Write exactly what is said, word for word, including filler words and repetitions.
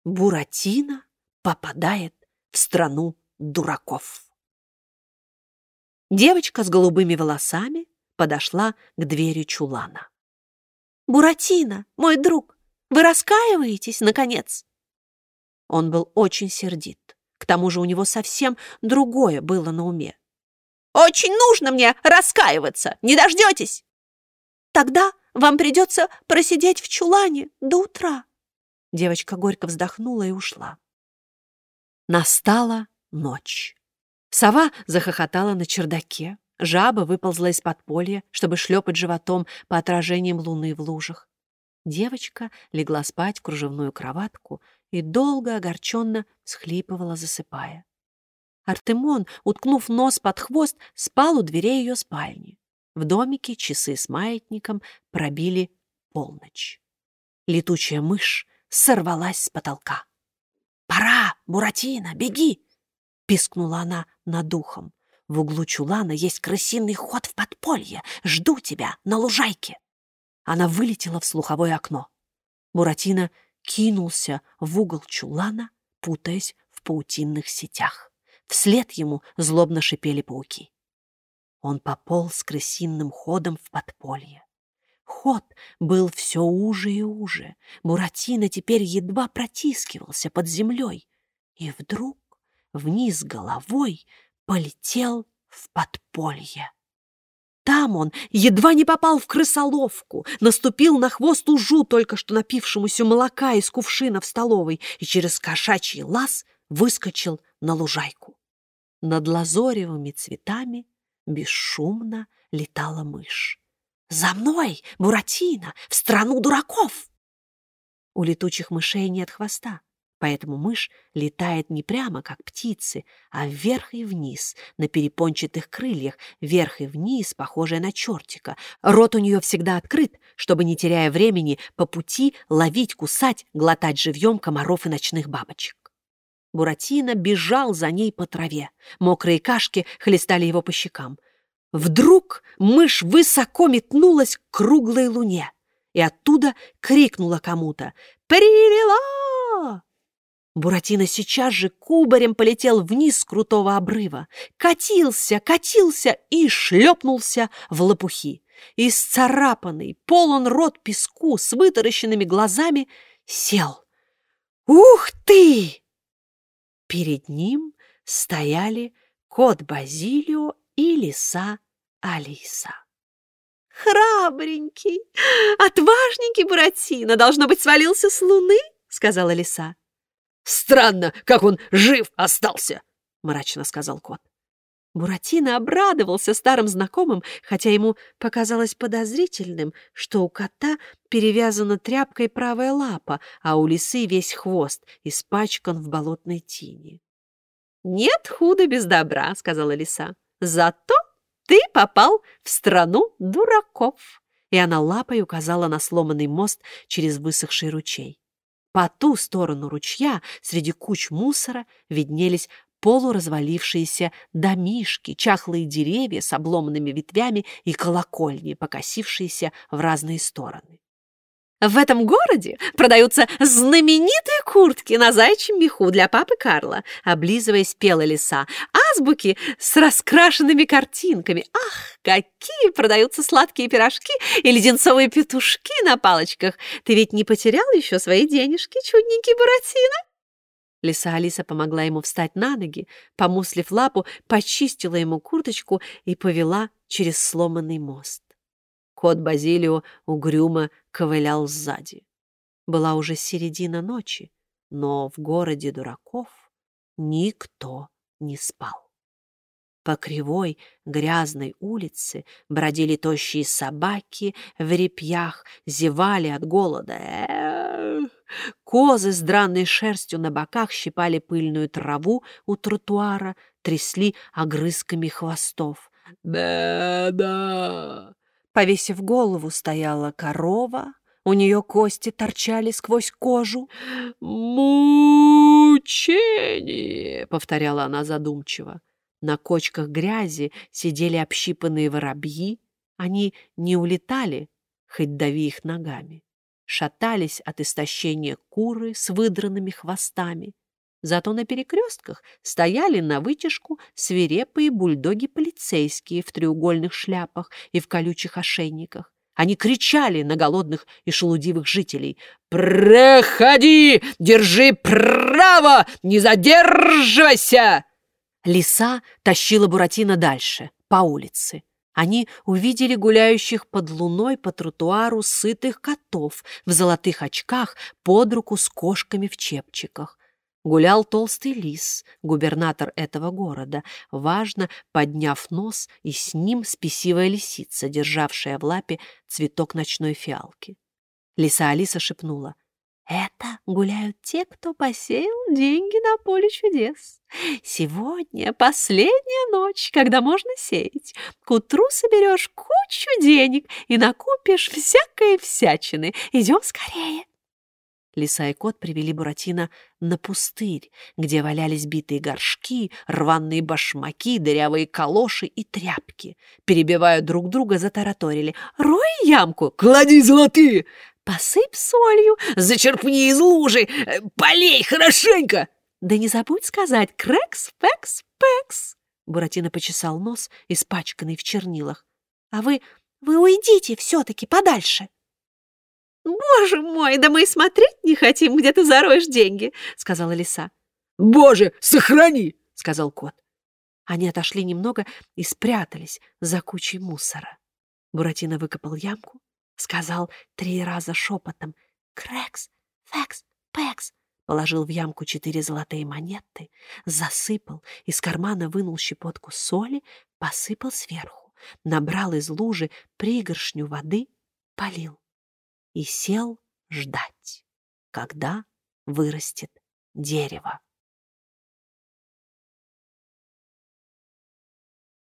Буратино попадает в страну дураков. Девочка с голубыми волосами подошла к двери чулана. «Буратино, мой друг, вы раскаиваетесь, наконец?» Он был очень сердит. К тому же у него совсем другое было на уме. «Очень нужно мне раскаиваться! Не дождетесь!» «Тогда вам придется просидеть в чулане до утра». Девочка горько вздохнула и ушла. Настала ночь. Сова захохотала на чердаке. Жаба выползла из подполья, чтобы шлепать животом по отражениям луны в лужах. Девочка легла спать в кружевную кроватку и долго огорченно всхлипывала, засыпая. Артемон, уткнув нос под хвост, спал у дверей ее спальни. В домике часы с маятником пробили полночь. Летучая мышь сорвалась с потолка. «Пора, Буратино, беги!» — пискнула она над ухом. «В углу чулана есть крысиный ход в подполье. Жду тебя на лужайке!» Она вылетела в слуховое окно. Буратино кинулся в угол чулана, путаясь в паутинных сетях. Вслед ему злобно шипели пауки. Он пополз крысиным ходом в подполье. Ход был все уже и уже. Буратино теперь едва протискивался под землей. И вдруг вниз головой полетел в подполье. Там он едва не попал в крысоловку, наступил на хвост ужу, только что напившемуся молока из кувшина в столовой, и через кошачий лаз выскочил на лужайку. Над лазоревыми цветами бесшумно летала мышь. «За мной, Буратино, в страну дураков!» У летучих мышей нет хвоста, поэтому мышь летает не прямо, как птицы, а вверх и вниз, на перепончатых крыльях, вверх и вниз, похожая на чертика. Рот у нее всегда открыт, чтобы, не теряя времени, по пути ловить, кусать, глотать живьем комаров и ночных бабочек. Буратино бежал за ней по траве. Мокрые кашки хлестали его по щекам. Вдруг мышь высоко метнулась к круглой луне и оттуда крикнула кому-то: «Привела!». Буратино сейчас же кубарем полетел вниз с крутого обрыва, катился, катился и шлепнулся в лопухи. Исцарапанный, полон рот песку, с вытаращенными глазами, сел. «Ух ты!» Перед ним стояли кот Базилио и лиса Алиса. «Храбренький, отважненький Буратино, должно быть, свалился с луны», — сказала лиса. «Странно, как он жив остался», — мрачно сказал кот. Буратино обрадовался старым знакомым, хотя ему показалось подозрительным, что у кота перевязана тряпкой правая лапа, а у лисы весь хвост испачкан в болотной тине. «Нет худа без добра», — сказала лиса. «Зато ты попал в страну дураков». И она лапой указала на сломанный мост через высохший ручей. По ту сторону ручья среди куч мусора виднелись полуразвалившиеся домишки, чахлые деревья с обломанными ветвями и колокольни, покосившиеся в разные стороны. «В этом городе продаются знаменитые куртки на заячьем меху для папы Карла», — облизываясь, пела лиса. «Азбуки с раскрашенными картинками. Ах, какие продаются сладкие пирожки и леденцовые петушки на палочках. Ты ведь не потерял еще свои денежки, чудненький Буратино?» Лиса Алиса помогла ему встать на ноги, помуслив лапу, почистила ему курточку и повела через сломанный мост. Кот Базилио угрюмо ковылял сзади. Была уже середина ночи, но в городе дураков никто не спал. По кривой грязной улице бродили тощие собаки в репьях, зевали от голода. Эх! Козы с драной шерстью на боках щипали пыльную траву у тротуара, трясли огрызками хвостов. «Беда!» Повесив голову, стояла корова, у нее кости торчали сквозь кожу. «Мучение!» — повторяла она задумчиво. На кочках грязи сидели общипанные воробьи. Они не улетали, хоть дави их ногами. шатались от истощения куры с выдранными хвостами. Зато на перекрестках стояли навытяжку свирепые бульдоги-полицейские в треугольных шляпах и в колючих ошейниках. Они кричали на голодных и шелудивых жителей: «Проходи! Держи право! Не задерживайся!» Лиса тащила Буратино дальше, по улице. Они увидели гуляющих под луной по тротуару сытых котов в золотых очках под руку с кошками в чепчиках. Гулял толстый лис, губернатор этого города, важно подняв нос, и с ним спесивая лисица, державшая в лапе цветок ночной фиалки. Лиса Алиса шепнула: «Это гуляют те, кто посеял деньги на поле чудес. Сегодня последняя ночь, когда можно сеять. К утру соберешь кучу денег и накупишь всякой всячины. Идем скорее». Лиса и кот привели Буратино на пустырь, где валялись битые горшки, рваные башмаки, дырявые калоши и тряпки. Перебивая друг друга, затараторили: «Рой ямку! Клади золотые! Посыпь солью! Зачерпни из лужи! Полей хорошенько!» Да не забудь сказать: «Крекс, пекс, пекс!» Буратино почесал нос, испачканный в чернилах. «А вы, вы уйдите все-таки подальше!» «Боже мой, да мы и смотреть не хотим, где ты зароешь деньги», — сказала лиса. «Боже, сохрани!» — сказал кот. Они отошли немного и спрятались за кучей мусора. Буратино выкопал ямку, сказал три раза шепотом: «Крекс, фекс, пекс», положил в ямку четыре золотые монеты, засыпал, из кармана вынул щепотку соли, посыпал сверху, набрал из лужи пригоршню воды, полил и сел ждать, когда вырастет дерево.